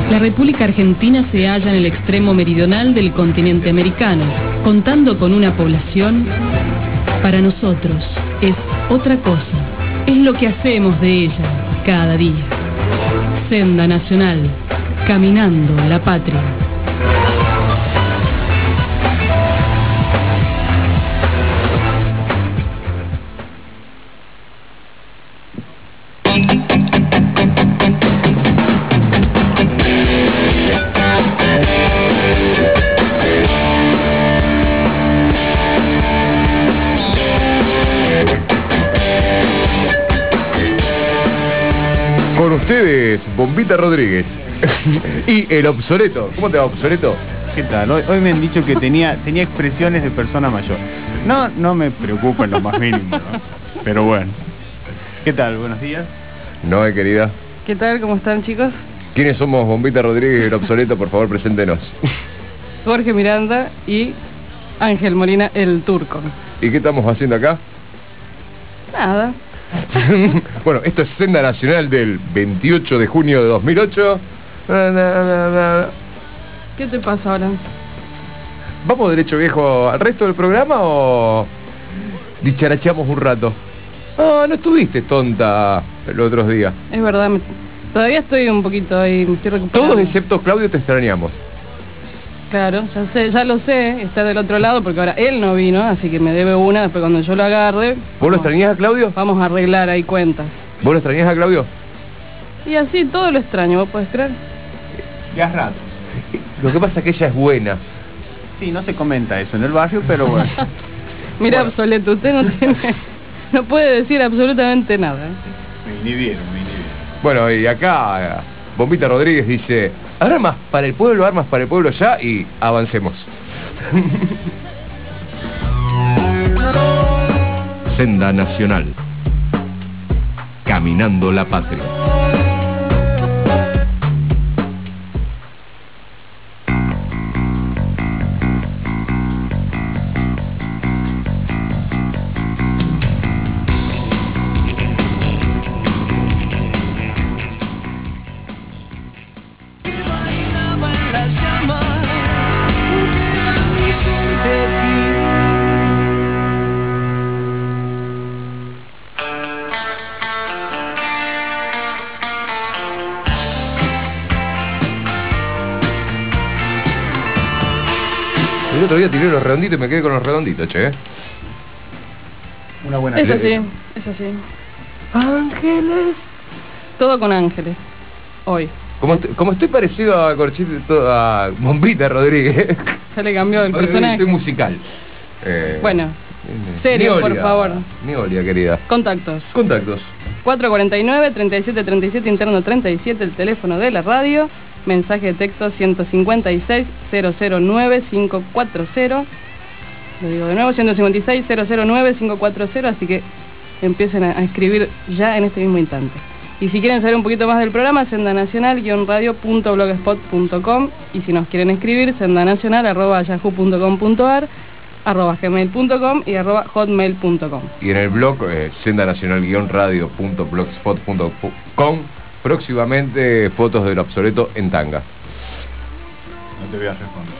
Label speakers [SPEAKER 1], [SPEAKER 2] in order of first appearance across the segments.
[SPEAKER 1] La República Argentina se halla en el extremo meridional del continente americano, contando con una población, para nosotros, es otra cosa. Es lo que hacemos de ella cada día. Senda Nacional, caminando la patria.
[SPEAKER 2] Con ustedes, Bombita Rodríguez y el obsoleto. ¿Cómo te va, obsoleto?
[SPEAKER 3] ¿Qué tal? Hoy me han dicho que tenía expresiones de persona mayor. No me preocupa en lo más mínimo, ¿no? Pero bueno. ¿Qué tal? Buenos días.
[SPEAKER 2] Noé, querida.
[SPEAKER 4] ¿Qué tal? ¿Cómo están, chicos?
[SPEAKER 2] ¿Quiénes somos, Bombita Rodríguez y el obsoleto? Por favor, preséntenos.
[SPEAKER 4] Jorge Miranda y Ángel Molina, el turco.
[SPEAKER 2] ¿Y qué estamos haciendo acá?
[SPEAKER 4] Nada.
[SPEAKER 2] Bueno, esto es Senda Nacional del 28 de junio de 2008.
[SPEAKER 4] ¿Qué te pasa ahora?
[SPEAKER 2] ¿Vamos derecho viejo al resto del programa o dicharachamos un rato? Ah, no estuviste tonta los otros días.
[SPEAKER 4] Es verdad, todavía estoy un poquito ahí, me estoy recuperando.
[SPEAKER 2] Todos excepto Claudio te extrañamos.
[SPEAKER 4] Claro, ya lo sé, está del otro lado porque ahora él no vino, así que me debe una, después cuando yo lo agarre...
[SPEAKER 2] ¿Vos lo extrañás a Claudio?
[SPEAKER 4] Vamos a arreglar ahí cuentas.
[SPEAKER 2] ¿Vos lo extrañás a Claudio?
[SPEAKER 4] Y así todo lo extraño, ¿vos podés creer?
[SPEAKER 3] De a ratos.
[SPEAKER 2] Lo que pasa es que ella es buena.
[SPEAKER 3] Sí, no se comenta eso en el barrio, pero bueno.
[SPEAKER 4] Mira, obsoleto, usted no puede decir absolutamente nada.
[SPEAKER 3] Me inhibieron.
[SPEAKER 2] Bueno, y acá Bombita Rodríguez dice: armas para el pueblo ya, y avancemos. Senda Nacional, caminando la patria. El otro día tiré los redonditos y me quedé con los redonditos, che.
[SPEAKER 3] Una buena
[SPEAKER 4] Es
[SPEAKER 3] idea.
[SPEAKER 4] así, es así.
[SPEAKER 2] Ángeles.
[SPEAKER 4] Todo con ángeles. Hoy.
[SPEAKER 2] Como estoy parecido a Corchito, a Bombita Rodríguez.
[SPEAKER 4] Ya le cambió el personaje.
[SPEAKER 2] Estoy musical.
[SPEAKER 4] Bueno, serio,
[SPEAKER 2] Niolia,
[SPEAKER 4] por favor.
[SPEAKER 2] Niolia, querida.
[SPEAKER 4] Contactos. 449-3737, interno 37, el teléfono de la radio. Mensaje de texto 156-009-540. Lo digo de nuevo, 156-009-540, así que empiecen a escribir ya en este mismo instante. Y si quieren saber un poquito más del programa, sendanacional-radio.blogspot.com, y si nos quieren escribir, sendanacional@yahoo.com.ar, @gmail.com y @hotmail.com.
[SPEAKER 2] Y en el blog sendanacional-radio.blogspot.com, próximamente fotos del obsoleto en tanga.
[SPEAKER 3] No te voy a responder.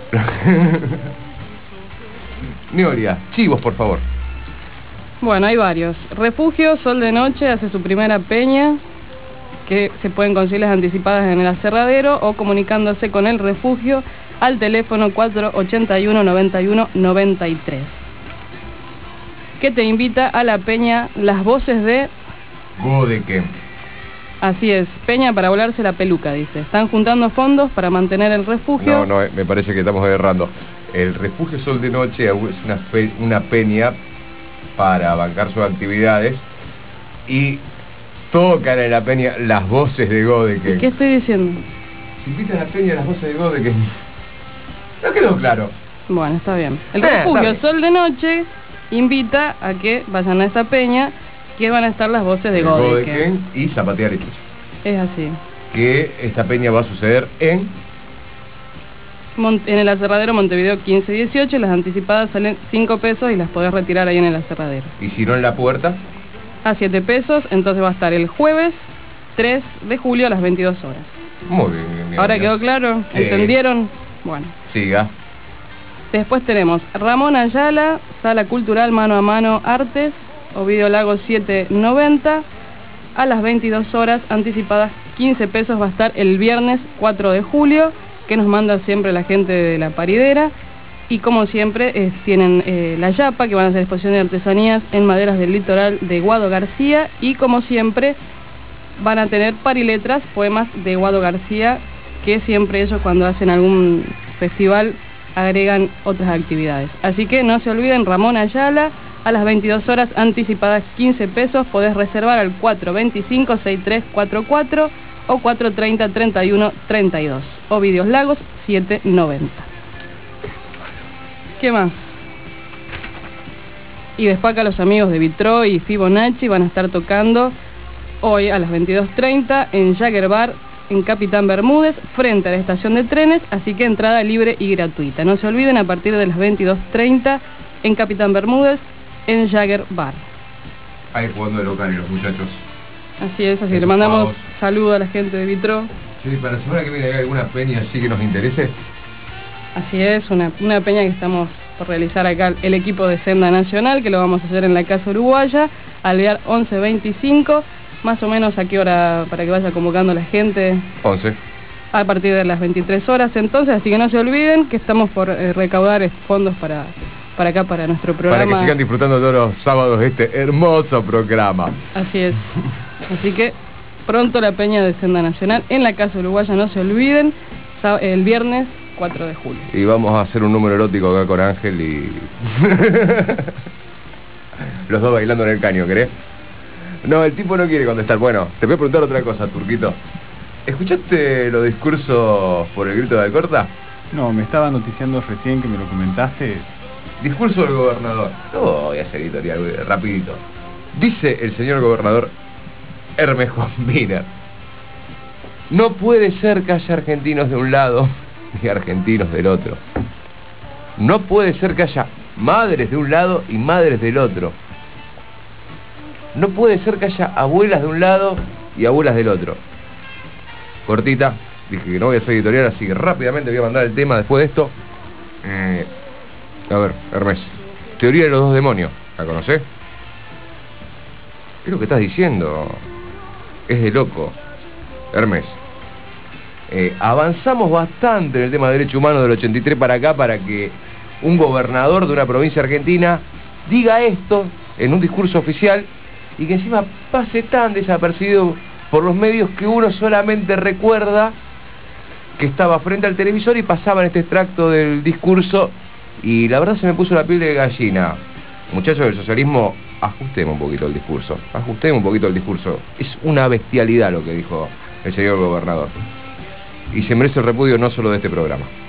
[SPEAKER 2] Niolia, chivos, por favor.
[SPEAKER 4] Bueno, hay varios. Refugio Sol de Noche hace su primera peña, que se pueden conseguir las anticipadas en el aserradero o comunicándose con el refugio al teléfono 481-91-93. Que te invita a la peña Las Voces de...
[SPEAKER 2] Godeke.
[SPEAKER 4] Así es, peña para volarse la peluca, dice. Están juntando fondos para mantener el refugio.
[SPEAKER 2] No, me parece que estamos errando. El Refugio Sol de Noche es una peña para bancar sus actividades y tocan en la peña Las Voces de Godeke.
[SPEAKER 4] ¿Qué estoy diciendo?
[SPEAKER 2] Si invitan a la peña Las Voces de Godeke. No quedó claro.
[SPEAKER 4] Bueno, está bien. El refugio Sol de Noche invita a que vayan a esa peña, que van a estar las voces de Godeke.
[SPEAKER 2] Y Zapatear Hechos.
[SPEAKER 4] Es así.
[SPEAKER 2] Que esta peña va a suceder en
[SPEAKER 4] En el aserradero Montevideo 1518, las anticipadas salen 5 pesos y las podés retirar ahí en el aserradero.
[SPEAKER 2] Y si no en la puerta,
[SPEAKER 4] A 7 pesos, entonces va a estar el jueves 3 de julio a las 22 horas.
[SPEAKER 2] Muy bien.
[SPEAKER 4] ¿Ahora quedó claro?
[SPEAKER 2] Sí.
[SPEAKER 4] ¿Entendieron? Bueno.
[SPEAKER 2] Siga.
[SPEAKER 4] Después tenemos Ramón Ayala, Sala Cultural Mano a Mano Artes, Ovidio Lago 790, a las 22 horas, anticipadas 15 pesos, va a estar el viernes 4 de julio, que nos manda siempre la gente de La Paridera. Y como siempre, tienen la Yapa, que van a hacer exposición de artesanías en maderas del litoral de Guado García. Y como siempre, van a tener pariletras, poemas de Guado García, que siempre ellos cuando hacen algún festival agregan otras actividades. Así que no se olviden, Ramón Ayala, a las 22 horas, anticipadas 15 pesos. Podés reservar al 425-6344 o 430-3132. Ovidios Lagos 790. ¿Qué más? Y Despaca, los amigos de Vitro y Fibonacci van a estar tocando hoy a las 22:30 en Jagger Bar, en Capitán Bermúdez, frente a la estación de trenes, así que entrada libre y gratuita. No se olviden, a partir de las 22:30 en Capitán Bermúdez, en Jagger Bar.
[SPEAKER 2] Ahí jugando de local y los muchachos.
[SPEAKER 4] Así es, así que
[SPEAKER 2] Esos
[SPEAKER 4] le mandamos
[SPEAKER 2] pavos.
[SPEAKER 4] saludo a la gente de Vitro.
[SPEAKER 2] Sí, para la semana que viene, ¿hay alguna peña así que nos interese?
[SPEAKER 4] Así es, una peña que estamos por realizar acá el equipo de Senda Nacional, que lo vamos a hacer en la Casa Uruguaya, Alvear 11:25, más o menos a qué hora para que vaya convocando la gente.
[SPEAKER 2] 11.
[SPEAKER 4] A partir de las 23 horas entonces, así que no se olviden que estamos por recaudar fondos para acá, para nuestro programa.
[SPEAKER 2] Para que sigan disfrutando todos los sábados de este hermoso programa.
[SPEAKER 4] Así es. Así que pronto la peña de Senda Nacional en la Casa Uruguaya, no se olviden, el viernes 4 de julio.
[SPEAKER 2] Y vamos a hacer un número erótico acá con Ángel y... los dos bailando en el caño, ¿querés? No, el tipo no quiere contestar. Bueno, te voy a preguntar otra cosa, Turquito. ¿Escuchaste los discursos por el grito de Alcorta?
[SPEAKER 3] No, me estaba noticiando recién que me lo comentaste.
[SPEAKER 2] Discurso del gobernador. No voy a hacer editorial, rapidito. Dice el señor gobernador Hermes Juan Wiener: no puede ser que haya argentinos de un lado y argentinos del otro. No puede ser que haya madres de un lado y madres del otro. No puede ser que haya abuelas de un lado y abuelas del otro. Cortita, dije que no voy a hacer editorial, así que rápidamente voy a mandar el tema después de esto. A ver, Hermes, teoría de los dos demonios, ¿la conocés? ¿Qué es lo que estás diciendo? Es de loco. Hermes, avanzamos bastante en el tema de derechos humanos del 83 para acá, para que un gobernador de una provincia argentina diga esto en un discurso oficial y que encima pase tan desapercibido por los medios que uno solamente recuerda que estaba frente al televisor y pasaban este extracto del discurso, y la verdad se me puso la piel de gallina. Muchachos del socialismo, ajustemos un poquito el discurso. Es una bestialidad lo que dijo el señor gobernador. Y se merece el repudio no solo de este programa.